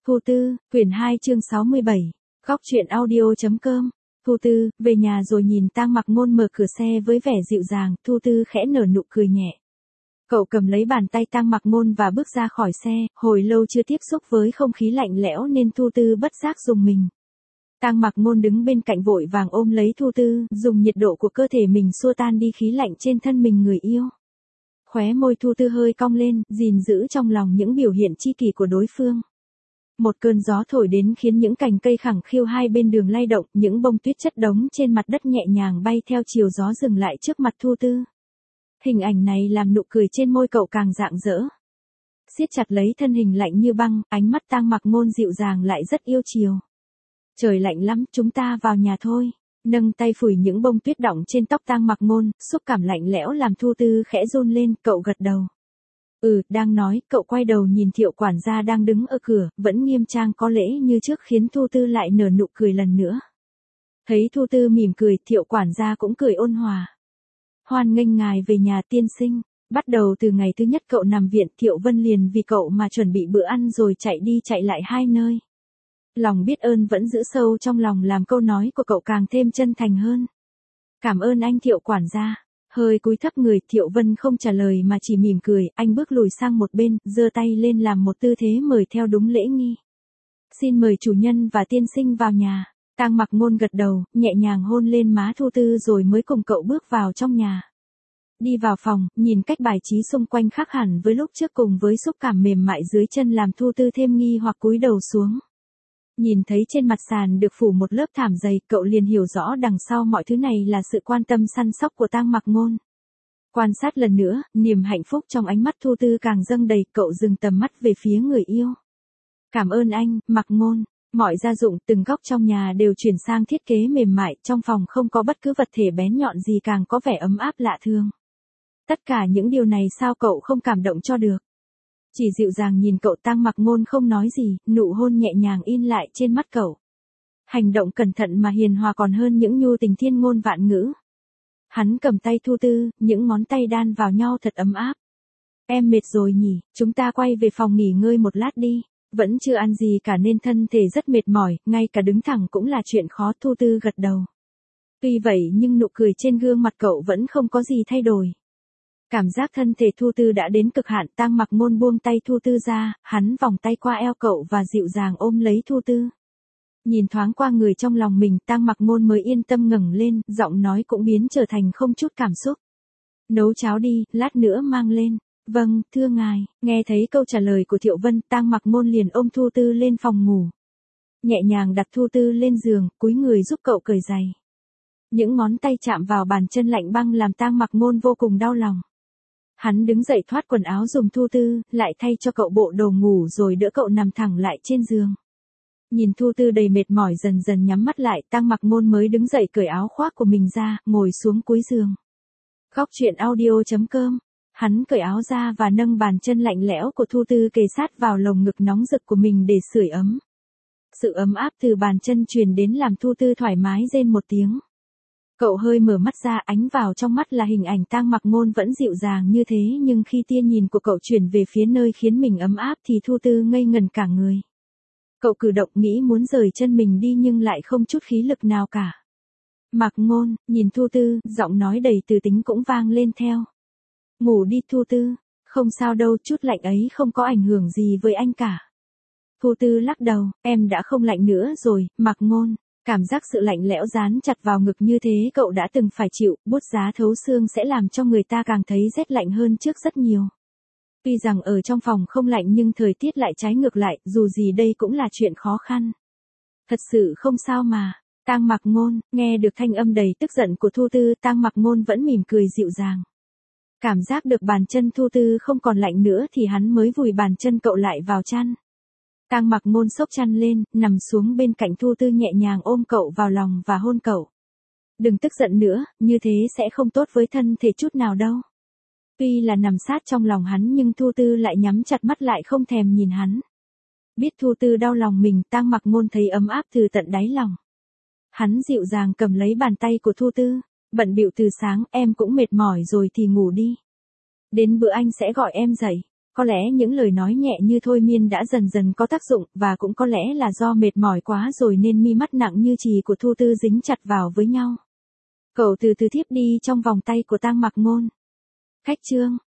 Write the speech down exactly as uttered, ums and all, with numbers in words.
Thu Tư, quyển hai chương sáu mươi bảy, góc truyện audio.com. Thu Tư, về nhà rồi nhìn Tang Mặc Ngôn mở cửa xe với vẻ dịu dàng, Thu Tư khẽ nở nụ cười nhẹ. Cậu cầm lấy bàn tay Tang Mặc Ngôn và bước ra khỏi xe, hồi lâu chưa tiếp xúc với không khí lạnh lẽo nên Thu Tư bất giác rùng mình. Tang Mặc Ngôn đứng bên cạnh vội vàng ôm lấy Thu Tư, dùng nhiệt độ của cơ thể mình xua tan đi khí lạnh trên thân mình người yêu. Khóe môi Thu Tư hơi cong lên, gìn giữ trong lòng những biểu hiện chi kỷ của đối phương. Một cơn gió thổi đến khiến những cành cây khẳng khiu hai bên đường lay động, những bông tuyết chất đống trên mặt đất nhẹ nhàng bay theo chiều gió dừng lại trước mặt Thu Tư. Hình ảnh này làm nụ cười trên môi cậu càng rạng rỡ. Siết chặt lấy thân hình lạnh như băng, ánh mắt Tang Mặc Ngôn dịu dàng lại rất yêu chiều. Trời lạnh lắm, chúng ta vào nhà thôi. Nâng tay phủi những bông tuyết đọng trên tóc Tang Mặc Ngôn, xúc cảm lạnh lẽo làm Thu Tư khẽ run lên, cậu gật đầu. Ừ, đang nói, cậu quay đầu nhìn Thiệu quản gia đang đứng ở cửa, vẫn nghiêm trang có lễ như trước khiến Thu Tư lại nở nụ cười lần nữa. Thấy Thu Tư mỉm cười, Thiệu quản gia cũng cười ôn hòa. Hoan nghênh ngài về nhà tiên sinh. Bắt đầu từ ngày thứ nhất cậu nằm viện, Thiệu Vân liền vì cậu mà chuẩn bị bữa ăn rồi chạy đi chạy lại hai nơi. Lòng biết ơn vẫn giữ sâu trong lòng làm câu nói của cậu càng thêm chân thành hơn. Cảm ơn anh Thiệu quản gia. Hơi cúi thấp người, Thiệu Vân không trả lời mà chỉ mỉm cười, anh bước lùi sang một bên, giơ tay lên làm một tư thế mời theo đúng lễ nghi. Xin mời chủ nhân và tiên sinh vào nhà. Tang Mặc Ngôn gật đầu, nhẹ nhàng hôn lên má Thu Tư rồi mới cùng cậu bước vào trong nhà. Đi vào phòng, nhìn cách bài trí xung quanh khác hẳn với lúc trước cùng với xúc cảm mềm mại dưới chân làm Thu Tư thêm nghi hoặc cúi đầu xuống. Nhìn thấy trên mặt sàn được phủ một lớp thảm dày, cậu liền hiểu rõ đằng sau mọi thứ này là sự quan tâm săn sóc của Tang Mặc Ngôn. Quan sát lần nữa, niềm hạnh phúc trong ánh mắt Thu Tư càng dâng đầy, cậu dừng tầm mắt về phía người yêu. Cảm ơn anh, Mặc Ngôn. Mọi gia dụng từng góc trong nhà đều chuyển sang thiết kế mềm mại, trong phòng không có bất cứ vật thể bén nhọn gì càng có vẻ ấm áp lạ thường. Tất cả những điều này sao cậu không cảm động cho được? Chỉ dịu dàng nhìn cậu, Tang Mặc Ngôn không nói gì, nụ hôn nhẹ nhàng in lại trên mắt cậu. Hành động cẩn thận mà hiền hòa còn hơn những nhu tình thiên ngôn vạn ngữ. Hắn cầm tay Thu Tư, những ngón tay đan vào nhau thật ấm áp. Em mệt rồi nhỉ, chúng ta quay về phòng nghỉ ngơi một lát đi. Vẫn chưa ăn gì cả nên thân thể rất mệt mỏi, ngay cả đứng thẳng cũng là chuyện khó. Thu Tư gật đầu. Tuy vậy nhưng nụ cười trên gương mặt cậu vẫn không có gì thay đổi. Cảm giác thân thể Thu Tư đã đến cực hạn, Tang Mặc Ngôn buông tay Thu Tư ra, hắn vòng tay qua eo cậu và dịu dàng ôm lấy Thu Tư. Nhìn thoáng qua người trong lòng mình, Tang Mặc Ngôn mới yên tâm ngẩng lên, giọng nói cũng biến trở thành không chút cảm xúc. Nấu cháo đi, lát nữa mang lên. Vâng, thưa ngài. Nghe thấy câu trả lời của Thiệu Vân, Tang Mặc Ngôn liền ôm Thu Tư lên phòng ngủ. Nhẹ nhàng đặt Thu Tư lên giường, cúi người giúp cậu cởi giày. Những ngón tay chạm vào bàn chân lạnh băng làm Tang Mặc Ngôn vô cùng đau lòng. Hắn đứng dậy thoát quần áo dùng Thu Tư, lại thay cho cậu bộ đồ ngủ rồi đỡ cậu nằm thẳng lại trên giường. Nhìn Thu Tư đầy mệt mỏi dần dần nhắm mắt lại, Tang Mặc Ngôn mới đứng dậy cởi áo khoác của mình ra, ngồi xuống cuối giường. Góc truyện audio.com. Hắn cởi áo ra và nâng bàn chân lạnh lẽo của Thu Tư kề sát vào lồng ngực nóng rực của mình để sưởi ấm. Sự ấm áp từ bàn chân truyền đến làm Thu Tư thoải mái rên một tiếng. Cậu hơi mở mắt ra, ánh vào trong mắt là hình ảnh Tang Mặc Ngôn vẫn dịu dàng như thế, nhưng khi tia nhìn của cậu chuyển về phía nơi khiến mình ấm áp thì Thu Tư ngây ngần cả người. Cậu cử động nghĩ muốn rời chân mình đi nhưng lại không chút khí lực nào cả. Mặc Ngôn, nhìn Thu Tư, giọng nói đầy từ tính cũng vang lên theo. Ngủ đi Thu Tư, không sao đâu, chút lạnh ấy không có ảnh hưởng gì với anh cả. Thu Tư lắc đầu, em đã không lạnh nữa rồi, Mặc Ngôn. Cảm giác sự lạnh lẽo dán chặt vào ngực như thế cậu đã từng phải chịu, bút giá thấu xương sẽ làm cho người ta càng thấy rét lạnh hơn trước rất nhiều. Tuy rằng ở trong phòng không lạnh nhưng thời tiết lại trái ngược lại, dù gì đây cũng là chuyện khó khăn. Thật sự không sao mà. Tang Mặc Ngôn, nghe được thanh âm đầy tức giận của Thu Tư, Tang Mặc Ngôn vẫn mỉm cười dịu dàng. Cảm giác được bàn chân Thu Tư không còn lạnh nữa thì hắn mới vùi bàn chân cậu lại vào chăn. Tang Mặc Ngôn xốc chăn lên, nằm xuống bên cạnh Thu Tư nhẹ nhàng ôm cậu vào lòng và hôn cậu. Đừng tức giận nữa, như thế sẽ không tốt với thân thể chút nào đâu. Tuy là nằm sát trong lòng hắn nhưng Thu Tư lại nhắm chặt mắt lại không thèm nhìn hắn. Biết Thu Tư đau lòng mình, Tang Mặc Ngôn thấy ấm áp từ tận đáy lòng. Hắn dịu dàng cầm lấy bàn tay của Thu Tư, bận bịu từ sáng, em cũng mệt mỏi rồi thì ngủ đi. Đến bữa anh sẽ gọi em dậy. Có lẽ những lời nói nhẹ như thôi miên đã dần dần có tác dụng, và cũng có lẽ là do mệt mỏi quá rồi nên mi mắt nặng như chì của Thu Tư dính chặt vào với nhau. Cậu từ từ thiếp đi trong vòng tay của Tang Mặc Ngôn. Khách trương.